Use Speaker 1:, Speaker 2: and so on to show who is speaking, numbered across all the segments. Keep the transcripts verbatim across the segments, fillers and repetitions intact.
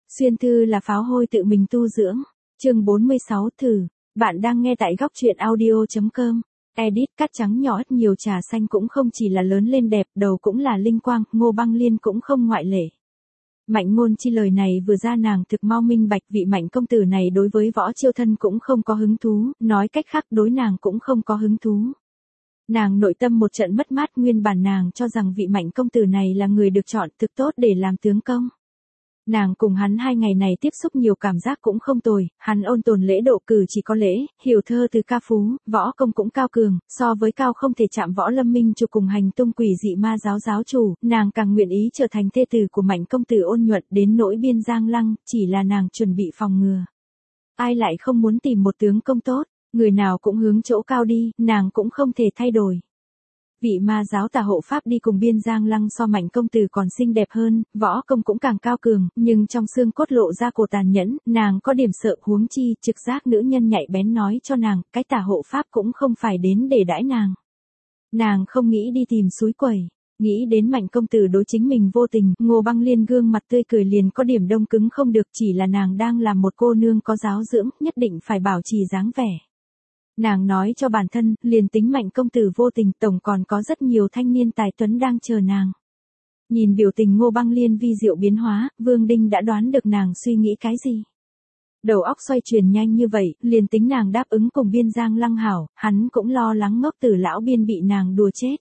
Speaker 1: Xuyên thư là pháo hôi tự mình tu dưỡng. Chương bốn mươi sáu thử. Bạn đang nghe tại góc truyện audio chấm com. Edit cắt trắng nhỏ ít nhiều trà xanh cũng không chỉ là lớn lên đẹp, đầu cũng là linh quang, Ngô Băng Liên cũng không ngoại lệ. Mạnh Ngôn Chi lời này vừa ra nàng thực mau minh bạch vị Mạnh công tử này đối với Võ Chiêu Thân cũng không có hứng thú, nói cách khác đối nàng cũng không có hứng thú. Nàng nội tâm một trận mất mát, nguyên bản nàng cho rằng vị Mạnh công tử này là người được chọn thực tốt để làm tướng công. Nàng cùng hắn hai ngày này tiếp xúc nhiều cảm giác cũng không tồi, hắn ôn tồn lễ độ cử chỉ có lễ, hiểu thơ từ ca phú, võ công cũng cao cường, so với cao không thể chạm Võ Lâm Minh chủ cùng hành tung quỷ dị ma giáo giáo chủ, nàng càng nguyện ý trở thành thê tử của Mạnh công tử ôn nhuận đến nỗi Biên Giang Lăng, chỉ là nàng chuẩn bị phòng ngừa. Ai lại không muốn tìm một tướng công tốt, người nào cũng hướng chỗ cao đi, nàng cũng không thể thay đổi. Vị ma giáo tà hộ pháp đi cùng Biên Giang Lăng so Mạnh công tử còn xinh đẹp hơn, võ công cũng càng cao cường, nhưng trong xương cốt lộ ra cổ tàn nhẫn, nàng có điểm sợ, huống chi, trực giác nữ nhân nhạy bén nói cho nàng, cái tà hộ pháp cũng không phải đến để đãi nàng. Nàng không nghĩ đi tìm suối quẩy, nghĩ đến Mạnh công tử đối chính mình vô tình, Ngô Băng Liên gương mặt tươi cười liền có điểm đông cứng không được, chỉ là nàng đang làm một cô nương có giáo dưỡng, nhất định phải bảo trì dáng vẻ. Nàng nói cho bản thân, liền tính Mạnh công tử vô tình, tổng còn có rất nhiều thanh niên tài tuấn đang chờ nàng. Nhìn biểu tình Ngô Băng Liên vi diệu biến hóa, Vương Đinh đã đoán được nàng suy nghĩ cái gì. Đầu óc xoay chuyển nhanh như vậy, liền tính nàng đáp ứng cùng Biên Giang Lăng hảo, hắn cũng lo lắng ngốc tử lão Biên bị nàng đùa chết.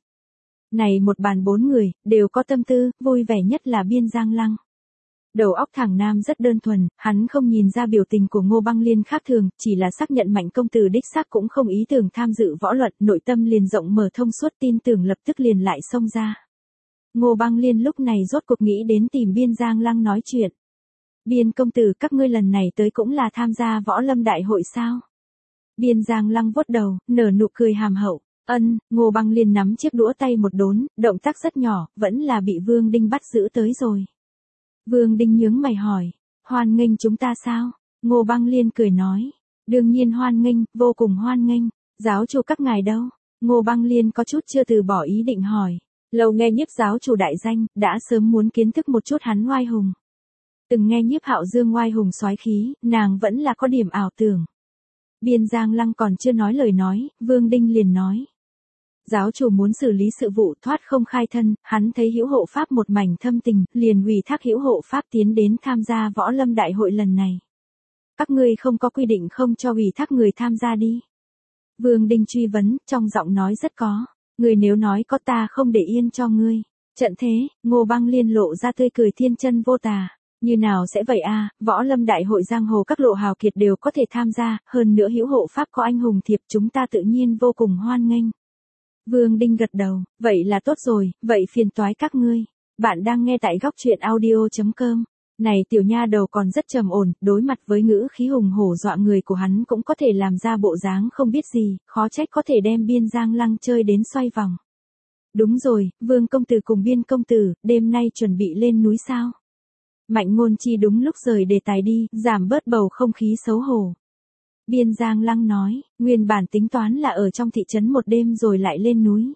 Speaker 1: Này một bàn bốn người, đều có tâm tư, vui vẻ nhất là Biên Giang Lăng. Đầu óc thằng nam rất đơn thuần, hắn không nhìn ra biểu tình của Ngô Băng Liên khác thường, chỉ là xác nhận Mạnh công tử đích xác cũng không ý tưởng tham dự võ luận, nội tâm liền rộng mở thông suốt, tin tưởng lập tức liền lại xông ra. Ngô Băng Liên lúc này rốt cuộc nghĩ đến tìm Biên Giang Lăng nói chuyện. Biên công tử, các ngươi lần này tới cũng là tham gia võ lâm đại hội sao? Biên Giang Lăng vuốt đầu, nở nụ cười hàm hậu. Ân, Ngô Băng Liên nắm chiếc đũa tay một đốn, động tác rất nhỏ, vẫn là bị Vương Đinh bắt giữ tới rồi. Vương Đinh nhướng mày hỏi, hoan nghênh chúng ta sao? Ngô Băng Liên cười nói, đương nhiên hoan nghênh, vô cùng hoan nghênh, giáo chủ các ngài đâu? Ngô Băng Liên có chút chưa từ bỏ ý định hỏi, lâu nghe Nhiếp giáo chủ đại danh, đã sớm muốn kiến thức một chút hắn oai hùng. Từng nghe Nhiếp Hạo Dương oai hùng soái khí, nàng vẫn là có điểm ảo tưởng. Biên Giang Lăng còn chưa nói lời nói, Vương Đinh liền nói. Giáo chủ muốn xử lý sự vụ thoát không khai thân, hắn thấy Hữu Hộ Pháp một mảnh thâm tình, liền ủy thác Hữu Hộ Pháp tiến đến tham gia võ lâm đại hội lần này. Các ngươi không có quy định không cho ủy thác người tham gia đi. Vương Đinh truy vấn, trong giọng nói rất có. Người nếu nói có ta không để yên cho ngươi. Trận thế, Ngô Băng Liên lộ ra tươi cười thiên chân vô tà. Như nào sẽ vậy a? À, võ lâm đại hội giang hồ các lộ hào kiệt đều có thể tham gia, hơn nữa Hữu Hộ Pháp có anh hùng thiệp, chúng ta tự nhiên vô cùng hoan nghênh. Vương Đinh gật đầu, vậy là tốt rồi, vậy phiền toái các ngươi. Bạn đang nghe tại góc truyện audio chấm com. Này tiểu nha đầu còn rất trầm ổn, đối mặt với ngữ khí hùng hổ dọa người của hắn cũng có thể làm ra bộ dáng không biết gì, khó trách có thể đem Biên Giang Lăng chơi đến xoay vòng. Đúng rồi, Vương công tử cùng Biên công tử, đêm nay chuẩn bị lên núi sao? Mạnh Ngôn Chi đúng lúc rời đề tài đi, giảm bớt bầu không khí xấu hổ. Biên Giang Lăng nói, nguyên bản tính toán là ở trong thị trấn một đêm rồi lại lên núi.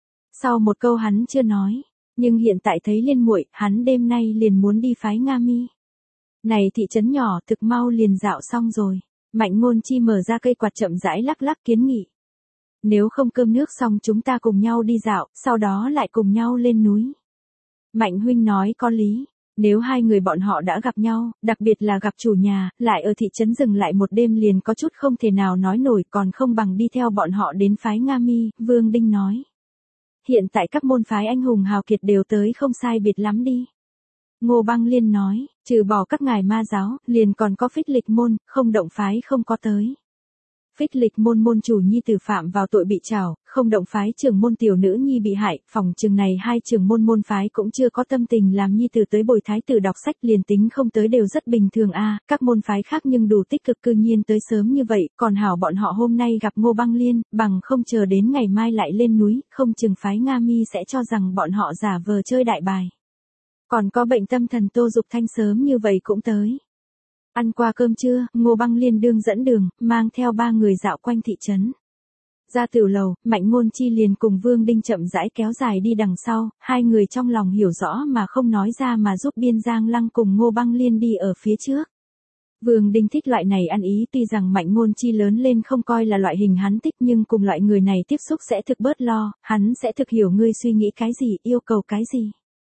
Speaker 1: Sau một câu hắn chưa nói, nhưng hiện tại thấy Liên muội, hắn đêm nay liền muốn đi phái Nga Mi. Này thị trấn nhỏ thực mau liền dạo xong rồi. Mạnh Ngôn Chi mở ra cây quạt chậm rãi lắc lắc kiến nghị. Nếu không cơm nước xong chúng ta cùng nhau đi dạo, sau đó lại cùng nhau lên núi. Mạnh huynh nói có lý. Nếu hai người bọn họ đã gặp nhau, đặc biệt là gặp chủ nhà, lại ở thị trấn dừng lại một đêm liền có chút không thể nào nói nổi, còn không bằng đi theo bọn họ đến phái Nga Mi, Vương Đinh nói. Hiện tại các môn phái anh hùng hào kiệt đều tới không sai biệt lắm đi. Ngô Băng Liên nói, trừ bỏ các ngài ma giáo, liền còn có Phích Lịch môn, không động phái không có tới. Phích Lịch môn môn chủ nhi tử phạm vào tội bị trảo, không động phái trưởng môn tiểu nữ nhi bị hại, phòng trường này hai trưởng môn môn phái cũng chưa có tâm tình làm nhi tử tới bồi thái tử đọc sách, liền tính không tới đều rất bình thường a. À, các môn phái khác nhưng đủ tích cực, cư nhiên tới sớm như vậy, còn hảo bọn họ hôm nay gặp Ngô Băng Liên, bằng không chờ đến ngày mai lại lên núi, không chừng phái Nga Mi sẽ cho rằng bọn họ giả vờ chơi đại bài. Còn có bệnh tâm thần Tô Dục Thanh sớm như vậy cũng tới. Ăn qua cơm trưa, Ngô Băng Liên đương dẫn đường, mang theo ba người dạo quanh thị trấn. Ra tiểu lầu, Mạnh Ngôn Chi liền cùng Vương Đinh chậm rãi kéo dài đi đằng sau, hai người trong lòng hiểu rõ mà không nói ra mà giúp Biên Giang Lăng cùng Ngô Băng Liên đi ở phía trước. Vương Đinh thích loại này ăn ý, tuy rằng Mạnh Ngôn Chi lớn lên không coi là loại hình hắn thích, nhưng cùng loại người này tiếp xúc sẽ thực bớt lo, hắn sẽ thực hiểu ngươi suy nghĩ cái gì, yêu cầu cái gì.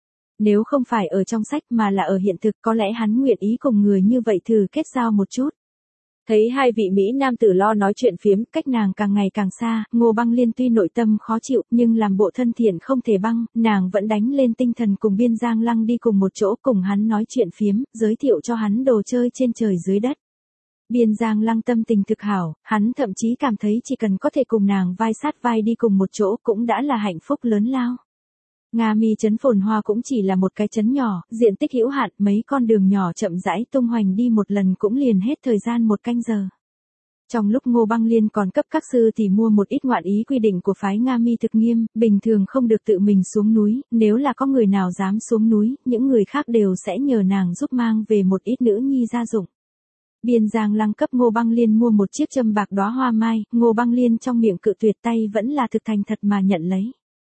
Speaker 1: Nếu không phải ở trong sách mà là ở hiện thực, có lẽ hắn nguyện ý cùng người như vậy thử kết giao một chút. Thấy hai vị Mỹ nam tử lo nói chuyện phiếm, cách nàng càng ngày càng xa, Ngô Băng Liên tuy nội tâm khó chịu, nhưng làm bộ thân thiện không thể băng, nàng vẫn đánh lên tinh thần cùng Biên Giang Lăng đi cùng một chỗ, cùng hắn nói chuyện phiếm, giới thiệu cho hắn đồ chơi trên trời dưới đất. Biên Giang Lăng tâm tình thực hảo, hắn thậm chí cảm thấy chỉ cần có thể cùng nàng vai sát vai đi cùng một chỗ cũng đã là hạnh phúc lớn lao. Nga Mi trấn phồn hoa cũng chỉ là một cái trấn nhỏ, diện tích hữu hạn, mấy con đường nhỏ chậm rãi tung hoành đi một lần cũng liền hết thời gian một canh giờ. Trong lúc Ngô Băng Liên còn cấp các sư thì mua một ít ngoạn ý, quy định của phái Nga Mi thực nghiêm, bình thường không được tự mình xuống núi, nếu là có người nào dám xuống núi, những người khác đều sẽ nhờ nàng giúp mang về một ít nữ nhi gia dụng. Biên Giang Lăng cấp Ngô Băng Liên mua một chiếc châm bạc đóa hoa mai, Ngô Băng Liên trong miệng cự tuyệt, tay vẫn là thực thành thật mà nhận lấy.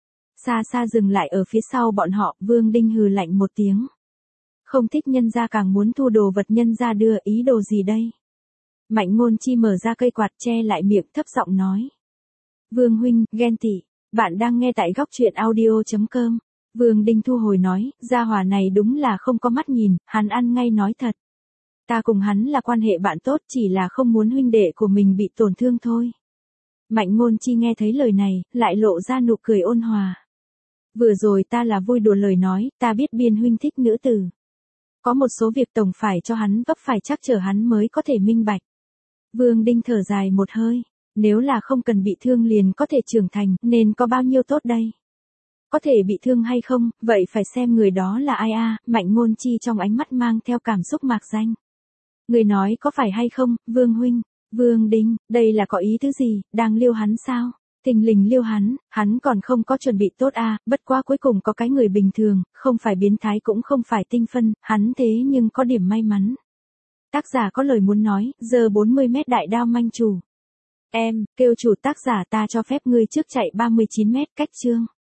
Speaker 1: Xa xa dừng lại ở phía sau bọn họ, Vương Đinh hừ lạnh một tiếng. Không thích nhân gia càng muốn thu đồ vật nhân gia đưa, ý đồ gì đây? Mạnh Ngôn Chi mở ra cây quạt che lại miệng, thấp giọng nói. Vương huynh, ghen tị, bạn đang nghe tại góc truyện audio chấm com. Vương Đinh thu hồi nói, gia hỏa này đúng là không có mắt nhìn, hắn ăn ngay nói thật. Ta cùng hắn là quan hệ bạn tốt, chỉ là không muốn huynh đệ của mình bị tổn thương thôi. Mạnh Ngôn Chi nghe thấy lời này, lại lộ ra nụ cười ôn hòa. Vừa rồi ta là vui đùa lời nói, ta biết Biên huynh thích nữ tử. Có một số việc tổng phải cho hắn vấp phải chắc chờ hắn mới có thể minh bạch. Vương Đinh thở dài một hơi, nếu là không cần bị thương liền có thể trưởng thành, nên có bao nhiêu tốt đây? Có thể bị thương hay không, vậy phải xem người đó là ai a. Mạnh Ngôn Chi trong ánh mắt mang theo cảm xúc mạc danh. Người nói có phải hay không, Vương huynh? Vương Đinh, đây là có ý tứ gì, đang liêu hắn sao? Thình lình liêu hắn, hắn còn không có chuẩn bị tốt a, bất quá cuối cùng có cái người bình thường, không phải biến thái cũng không phải tinh phân, hắn thế nhưng có điểm may mắn. Tác giả có lời muốn nói, giờ bốn mươi mét đại đao manh chủ. Em, kêu chủ tác giả ta cho phép ngươi trước chạy ba mươi chín mét cách chương.